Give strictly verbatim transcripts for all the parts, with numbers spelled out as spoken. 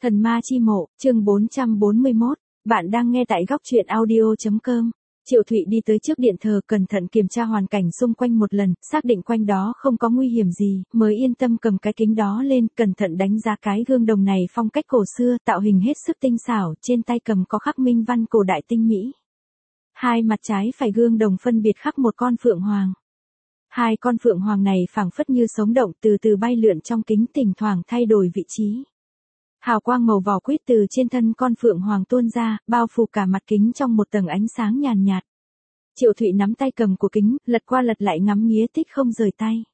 Thần ma chi mộ, chương bốn trăm bốn mươi mốt, bạn đang nghe tại góc truyện audio.com. Triệu Thụy đi tới trước điện thờ cẩn thận kiểm tra hoàn cảnh xung quanh một lần, xác định quanh đó không có nguy hiểm gì, mới yên tâm cầm cái kính đó lên, cẩn thận đánh giá cái gương đồng này phong cách cổ xưa, tạo hình hết sức tinh xảo, trên tay cầm có khắc minh văn cổ đại tinh mỹ. Hai mặt trái phải gương đồng phân biệt khắc một con phượng hoàng. Hai con phượng hoàng này phảng phất như sống động từ từ bay lượn trong kính, thỉnh thoảng thay đổi vị trí. Hào quang màu vỏ quýt từ trên thân con phượng hoàng tuôn ra, bao phủ cả mặt kính trong một tầng ánh sáng nhàn nhạt. Triệu Thụy nắm tay cầm của kính, lật qua lật lại ngắm nghía tích không rời tay.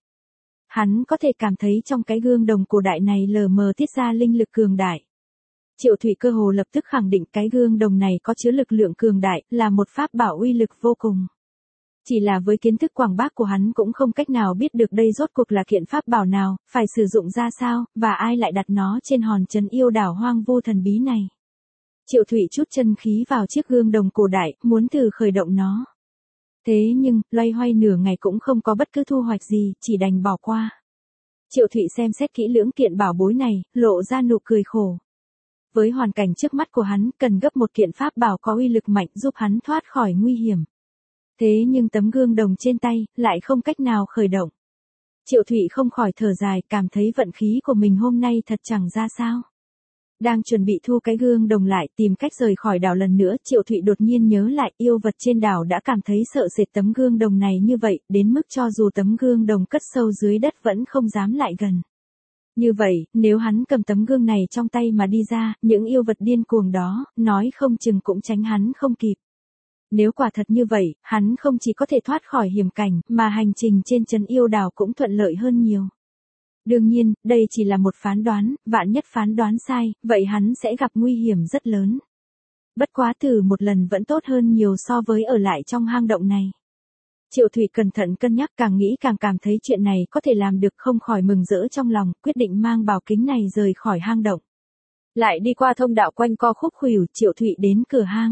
Hắn có thể cảm thấy trong cái gương đồng cổ đại này lờ mờ tiết ra linh lực cường đại. Triệu Thụy cơ hồ lập tức khẳng định cái gương đồng này có chứa lực lượng cường đại, là một pháp bảo uy lực vô cùng. Chỉ là với kiến thức quảng bác của hắn cũng không cách nào biết được đây rốt cuộc là kiện pháp bảo nào, phải sử dụng ra sao, và ai lại đặt nó trên hòn trấn yêu đảo hoang vu thần bí này. Triệu Thụy chút chân khí vào chiếc gương đồng cổ đại, muốn thử khởi động nó. Thế nhưng, loay hoay nửa ngày cũng không có bất cứ thu hoạch gì, chỉ đành bỏ qua. Triệu Thụy xem xét kỹ lưỡng kiện bảo bối này, lộ ra nụ cười khổ. Với hoàn cảnh trước mắt của hắn, cần gấp một kiện pháp bảo có uy lực mạnh giúp hắn thoát khỏi nguy hiểm. Thế nhưng tấm gương đồng trên tay, lại không cách nào khởi động. Triệu Thụy không khỏi thở dài, cảm thấy vận khí của mình hôm nay thật chẳng ra sao. Đang chuẩn bị thu cái gương đồng lại, tìm cách rời khỏi đảo lần nữa, Triệu Thụy đột nhiên nhớ lại yêu vật trên đảo đã cảm thấy sợ sệt tấm gương đồng này như vậy, đến mức cho dù tấm gương đồng cất sâu dưới đất vẫn không dám lại gần. Như vậy, nếu hắn cầm tấm gương này trong tay mà đi ra, những yêu vật điên cuồng đó, nói không chừng cũng tránh hắn không kịp. Nếu quả thật như vậy, hắn không chỉ có thể thoát khỏi hiểm cảnh, mà hành trình trên trấn yêu đảo cũng thuận lợi hơn nhiều. Đương nhiên, đây chỉ là một phán đoán, vạn nhất phán đoán sai, vậy hắn sẽ gặp nguy hiểm rất lớn. Bất quá thử một lần vẫn tốt hơn nhiều so với ở lại trong hang động này. Triệu Thụy cẩn thận cân nhắc, càng nghĩ càng cảm thấy chuyện này có thể làm được, không khỏi mừng rỡ trong lòng, quyết định mang bảo kính này rời khỏi hang động. Lại đi qua thông đạo quanh co khúc khuỷu, Triệu Thụy đến cửa hang.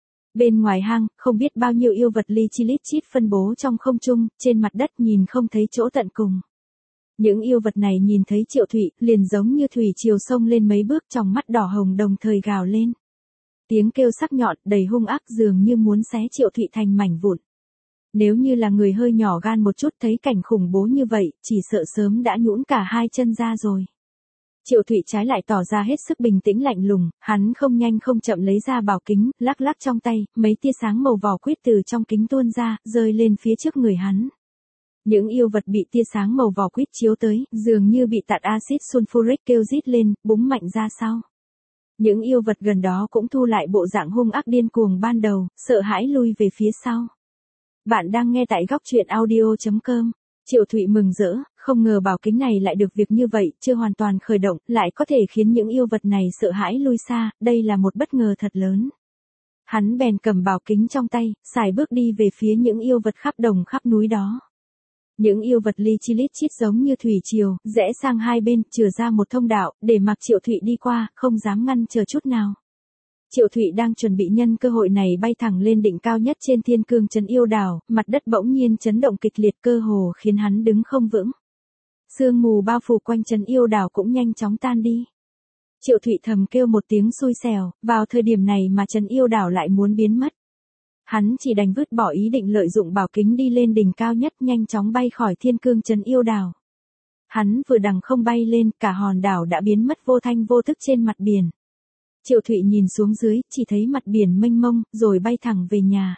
Bên ngoài hang, không biết bao nhiêu yêu vật li chi lít chít phân bố trong không trung, trên mặt đất nhìn không thấy chỗ tận cùng. Những yêu vật này nhìn thấy Triệu Thụy, liền giống như thủy triều sông lên mấy bước, trong mắt đỏ hồng đồng thời gào lên. Tiếng kêu sắc nhọn, đầy hung ác, dường như muốn xé Triệu Thụy thành mảnh vụn. Nếu như là người hơi nhỏ gan một chút thấy cảnh khủng bố như vậy, chỉ sợ sớm đã nhũn cả hai chân ra rồi. Triệu Thụy trái lại tỏ ra hết sức bình tĩnh lạnh lùng, hắn không nhanh không chậm lấy ra bảo kính, lắc lắc trong tay, mấy tia sáng màu vỏ quýt từ trong kính tuôn ra, rơi lên phía trước người hắn. Những yêu vật bị tia sáng màu vỏ quýt chiếu tới, dường như bị tạt axit sulfuric, kêu rít lên, búng mạnh ra sau. Những yêu vật gần đó cũng thu lại bộ dạng hung ác điên cuồng ban đầu, sợ hãi lui về phía sau. Bạn đang nghe tại góc truyện audio.com. Triệu Thụy mừng rỡ, không ngờ bảo kính này lại được việc như vậy, chưa hoàn toàn khởi động, lại có thể khiến những yêu vật này sợ hãi lui xa, đây là một bất ngờ thật lớn. Hắn bèn cầm bảo kính trong tay, xài bước đi về phía những yêu vật khắp đồng khắp núi đó. Những yêu vật li chi lít chít giống như thủy triều, rẽ sang hai bên, chừa ra một thông đạo, để mặc Triệu Thụy đi qua, không dám ngăn chờ chút nào. Triệu Thụy đang chuẩn bị nhân cơ hội này bay thẳng lên đỉnh cao nhất trên thiên cương trấn yêu đảo, mặt đất bỗng nhiên chấn động kịch liệt, cơ hồ khiến hắn đứng không vững. Sương mù bao phủ quanh trấn yêu đảo cũng nhanh chóng tan đi. Triệu Thụy thầm kêu một tiếng xui xẻo, vào thời điểm này mà trấn yêu đảo lại muốn biến mất. Hắn chỉ đành vứt bỏ ý định lợi dụng bảo kính đi lên đỉnh cao nhất, nhanh chóng bay khỏi thiên cương trấn yêu đảo. Hắn vừa đằng không bay lên, cả hòn đảo đã biến mất vô thanh vô tức trên mặt biển. Triệu Thụy nhìn xuống dưới, chỉ thấy mặt biển mênh mông, rồi bay thẳng về nhà.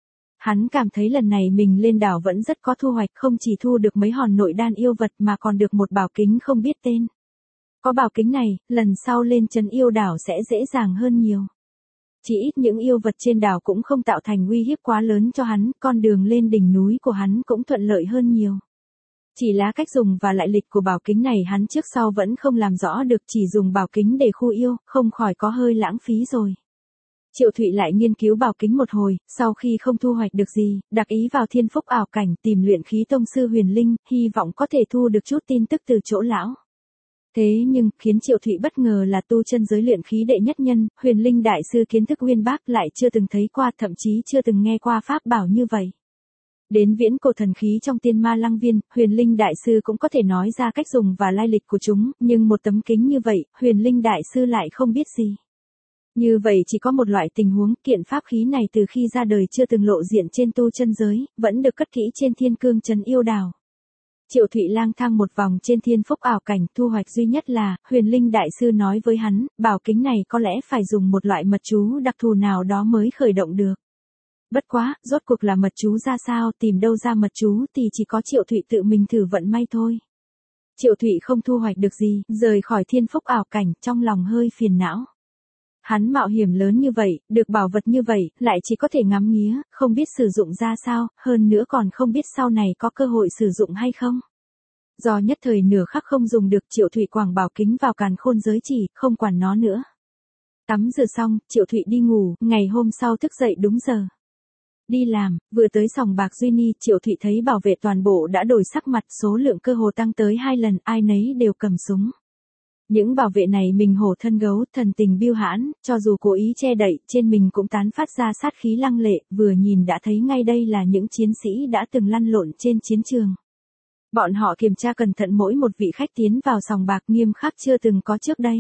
Hắn cảm thấy lần này mình lên đảo vẫn rất có thu hoạch, không chỉ thu được mấy hòn nội đan yêu vật mà còn được một bảo kính không biết tên. Có bảo kính này, lần sau lên trấn yêu đảo sẽ dễ dàng hơn nhiều. Chỉ ít những yêu vật trên đảo cũng không tạo thành uy hiếp quá lớn cho hắn, con đường lên đỉnh núi của hắn cũng thuận lợi hơn nhiều. Chỉ là cách dùng và lại lịch của bảo kính này hắn trước sau vẫn không làm rõ được, chỉ dùng bảo kính để khu yêu, không khỏi có hơi lãng phí rồi. Triệu Thụy lại nghiên cứu bảo kính một hồi, sau khi không thu hoạch được gì, đặc ý vào thiên phúc ảo cảnh tìm luyện khí tông sư Huyền Linh, hy vọng có thể thu được chút tin tức từ chỗ lão. Thế nhưng, khiến Triệu Thụy bất ngờ là tu chân giới luyện khí đệ nhất nhân, Huyền Linh đại sư kiến thức uyên bác lại chưa từng thấy qua, thậm chí chưa từng nghe qua pháp bảo như vậy. Đến viễn cổ thần khí trong Tiên Ma Lăng Viên, Huyền Linh Đại Sư cũng có thể nói ra cách dùng và lai lịch của chúng, nhưng một tấm kính như vậy, Huyền Linh Đại Sư lại không biết gì. Như vậy chỉ có một loại tình huống, kiện pháp khí này từ khi ra đời chưa từng lộ diện trên tu chân giới, vẫn được cất kỹ trên Thiên Cương Trấn Yêu Đảo. Triệu Thụy lang thang một vòng trên thiên phúc ảo cảnh, thu hoạch duy nhất là, Huyền Linh Đại Sư nói với hắn, bảo kính này có lẽ phải dùng một loại mật chú đặc thù nào đó mới khởi động được. Bất quá, rốt cuộc là mật chú ra sao, tìm đâu ra mật chú thì chỉ có Triệu Thụy tự mình thử vận may thôi. Triệu Thụy không thu hoạch được gì, rời khỏi thiên phúc ảo cảnh, trong lòng hơi phiền não. Hắn mạo hiểm lớn như vậy, được bảo vật như vậy, lại chỉ có thể ngắm nghía, không biết sử dụng ra sao, hơn nữa còn không biết sau này có cơ hội sử dụng hay không. Do nhất thời nửa khắc không dùng được, Triệu Thụy quẳng bảo kính vào càn khôn giới chỉ, không quản nó nữa. Tắm rửa xong, Triệu Thụy đi ngủ, ngày hôm sau thức dậy đúng giờ. Đi làm, vừa tới sòng bạc Duy Ni, Triệu Thụy thấy bảo vệ toàn bộ đã đổi sắc mặt, số lượng cơ hồ tăng tới hai lần, ai nấy đều cầm súng. Những bảo vệ này mình hổ thân gấu, thần tình biêu hãn, cho dù cố ý che đậy, trên mình cũng tán phát ra sát khí lăng lệ, vừa nhìn đã thấy ngay đây là những chiến sĩ đã từng lăn lộn trên chiến trường. Bọn họ kiểm tra cẩn thận mỗi một vị khách tiến vào sòng bạc, nghiêm khắc chưa từng có trước đây.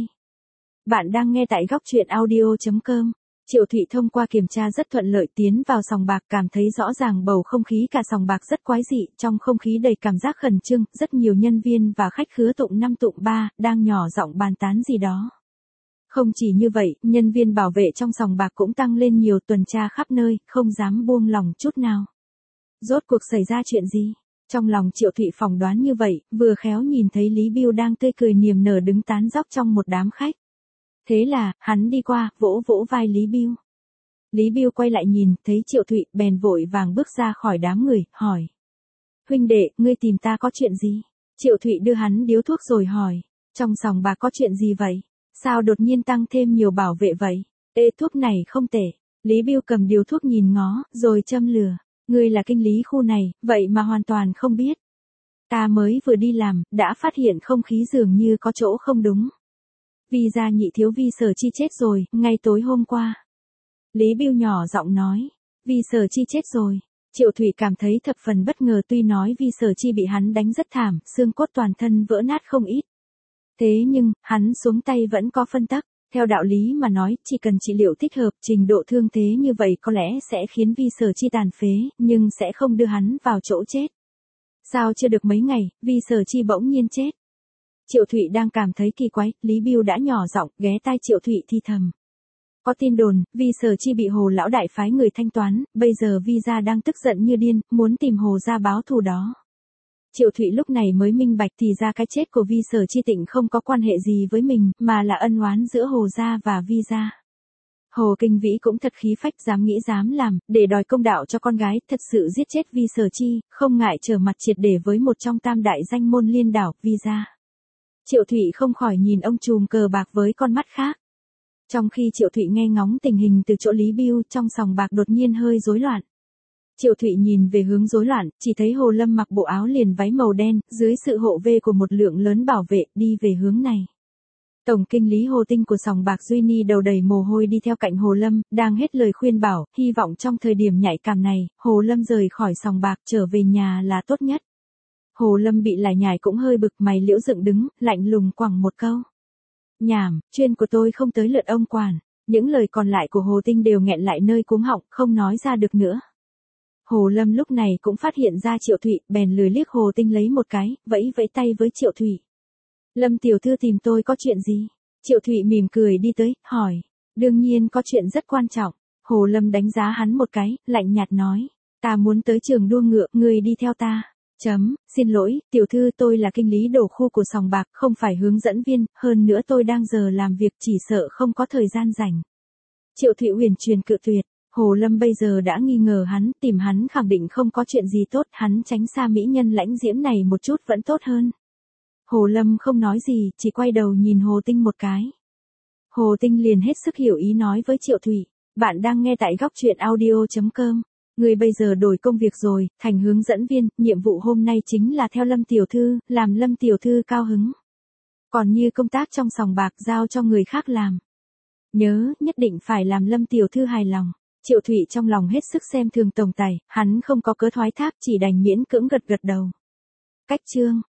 Bạn đang nghe tại góc truyện audio chấm com. Triệu Thụy thông qua kiểm tra rất thuận lợi tiến vào sòng bạc, cảm thấy rõ ràng bầu không khí cả sòng bạc rất quái dị, trong không khí đầy cảm giác khẩn trương, rất nhiều nhân viên và khách khứa tụng năm tụng ba, đang nhỏ giọng bàn tán gì đó. Không chỉ như vậy, nhân viên bảo vệ trong sòng bạc cũng tăng lên nhiều, tuần tra khắp nơi, không dám buông lỏng chút nào. Rốt cuộc xảy ra chuyện gì? Trong lòng Triệu Thụy phỏng đoán như vậy, vừa khéo nhìn thấy Lý Bưu đang tươi cười niềm nở đứng tán dóc trong một đám khách. Thế là, hắn đi qua, vỗ vỗ vai Lý Bưu. Lý Bưu quay lại nhìn, thấy Triệu Thụy, bèn vội vàng bước ra khỏi đám người, hỏi. Huynh đệ, ngươi tìm ta có chuyện gì? Triệu Thụy đưa hắn điếu thuốc rồi hỏi. Trong sòng bạc có chuyện gì vậy? Sao đột nhiên tăng thêm nhiều bảo vệ vậy? Ê, thuốc này không tệ. Lý Bưu cầm điếu thuốc nhìn ngó, rồi châm lửa. Ngươi là kinh lý khu này, vậy mà hoàn toàn không biết. Ta mới vừa đi làm, đã phát hiện không khí dường như có chỗ không đúng. Vì gia nhị thiếu Vi Sở Chi chết rồi, ngay tối hôm qua. Lý Bưu nhỏ giọng nói, Vi Sở Chi chết rồi. Triệu Thụy cảm thấy thập phần bất ngờ, tuy nói Vi Sở Chi bị hắn đánh rất thảm, xương cốt toàn thân vỡ nát không ít. Thế nhưng, hắn xuống tay vẫn có phân tắc. Theo đạo lý mà nói, chỉ cần trị liệu thích hợp, trình độ thương thế như vậy có lẽ sẽ khiến Vi Sở Chi tàn phế, nhưng sẽ không đưa hắn vào chỗ chết. Sao chưa được mấy ngày, Vi Sở Chi bỗng nhiên chết. Triệu Thụy đang cảm thấy kỳ quái, Lý Bưu đã nhỏ giọng ghé tai Triệu Thụy thì thầm. Có tin đồn, Vi Sở Chi bị Hồ lão đại phái người thanh toán, bây giờ Vi gia đang tức giận như điên, muốn tìm Hồ gia báo thù đó. Triệu Thụy lúc này mới minh bạch thì ra cái chết của Vi Sở Chi Tịnh không có quan hệ gì với mình, mà là ân oán giữa Hồ gia và Vi gia. Hồ Kinh Vĩ cũng thật khí phách, dám nghĩ dám làm, để đòi công đạo cho con gái, thật sự giết chết Vi Sở Chi, không ngại trở mặt triệt để với một trong tam đại danh môn liên đảo, Vi gia. Triệu Thụy không khỏi nhìn ông trùm cờ bạc với con mắt khác. Trong khi Triệu Thụy nghe ngóng tình hình từ chỗ Lý Bưu, trong sòng bạc đột nhiên hơi rối loạn. Triệu Thụy nhìn về hướng rối loạn, chỉ thấy Hồ Lâm mặc bộ áo liền váy màu đen, dưới sự hộ vệ của một lượng lớn bảo vệ, đi về hướng này. Tổng kinh lý Hồ Tinh của sòng bạc Duy Ni đầu đầy mồ hôi đi theo cạnh Hồ Lâm, đang hết lời khuyên bảo, hy vọng trong thời điểm nhạy cảm này, Hồ Lâm rời khỏi sòng bạc trở về nhà là tốt nhất. Hồ Lâm bị lải nhải cũng hơi bực, mày liễu dựng đứng, lạnh lùng quẳng một câu. Nhảm, chuyên của tôi không tới lượt ông quản. Những lời còn lại của Hồ Tinh đều nghẹn lại nơi cuống họng, không nói ra được nữa. Hồ Lâm lúc này cũng phát hiện ra Triệu Thụy, bèn lười liếc Hồ Tinh lấy một cái, vẫy vẫy tay với Triệu Thụy. Lâm tiểu thư tìm tôi có chuyện gì? Triệu Thụy mỉm cười đi tới, hỏi. Đương nhiên có chuyện rất quan trọng. Hồ Lâm đánh giá hắn một cái, lạnh nhạt nói. Ta muốn tới trường đua ngựa, người đi theo ta. Chấm, xin lỗi, tiểu thư, tôi là kinh lý đổ khu của sòng bạc, không phải hướng dẫn viên, hơn nữa tôi đang giờ làm việc, chỉ sợ không có thời gian rảnh. Triệu Thụy huyền truyền cự tuyệt. Hồ Lâm bây giờ đã nghi ngờ hắn, tìm hắn khẳng định không có chuyện gì tốt, hắn tránh xa mỹ nhân lãnh diễm này một chút vẫn tốt hơn. Hồ Lâm không nói gì, chỉ quay đầu nhìn Hồ Tinh một cái. Hồ Tinh liền hết sức hiểu ý nói với Triệu Thụy, bạn đang nghe tại góc truyện audio chấm com. Người bây giờ đổi công việc rồi, thành hướng dẫn viên, nhiệm vụ hôm nay chính là theo Lâm tiểu thư, làm Lâm tiểu thư cao hứng. Còn như công tác trong sòng bạc giao cho người khác làm. Nhớ, nhất định phải làm Lâm tiểu thư hài lòng. Triệu Thụy trong lòng hết sức xem thường tổng tài, hắn không có cớ thoái thác chỉ đành miễn cưỡng gật gật đầu. Cách chương